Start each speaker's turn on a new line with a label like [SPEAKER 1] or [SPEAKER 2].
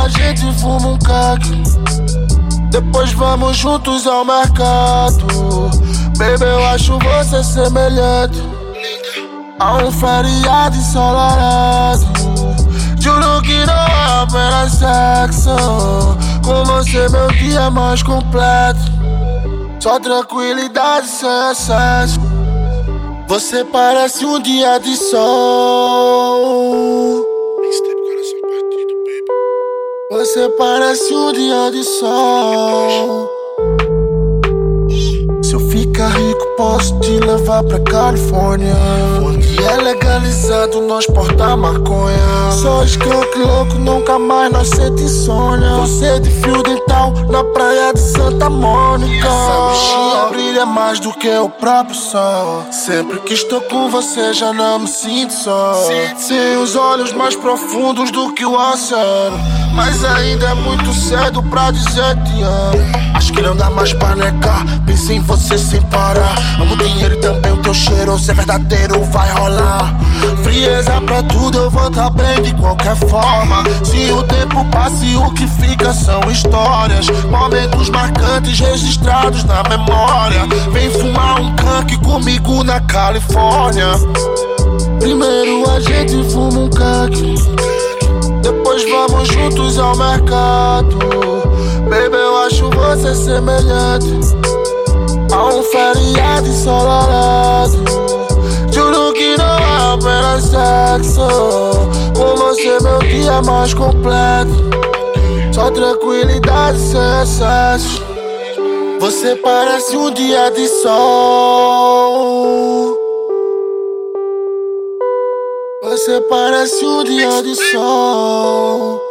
[SPEAKER 1] gente fuma um caqui, depois vamos juntos ao mercado. Baby, eu acho você semelhante a um feriado ensolarado. Juro que não é apenas sexo, com você meu dia é mais completo. Só tranquilidade sem excesso. Você parece um dia de sol. Você parece um dia de sol. Se eu ficar rico, posso te levar pra Califórnia, onde é legalizado nós portar maconha. Só skunk louco, nunca mais nós sente insônia. Você de fio dental na praia de Santa Mônica. Essa bichinha brilha mais do que o próprio sol. Sempre que estou com você já não me sinto só. Tem os olhos mais profundos do que o oceano, mas ainda é muito cedo pra dizer te amo. Acho que não dá mais pra negar, pensei em você sem parar. Amo o dinheiro e também o teu cheiro, se é verdadeiro vai rolar. Frieza pra tudo, eu vou tá bem de qualquer forma. Se o tempo passa e o que fica são histórias, momentos marcantes registrados na memória. Vem fumar um canque comigo na Califórnia. Primeiro a gente fuma um canque, depois vamos juntos ao mercado. Baby, eu acho você semelhante a um feriado ensolarado. Juro que não é apenas sexo, com você meu dia é mais completo. Só tranquilidade sem excesso. Você parece um dia de sol. Você parece um dia de sol.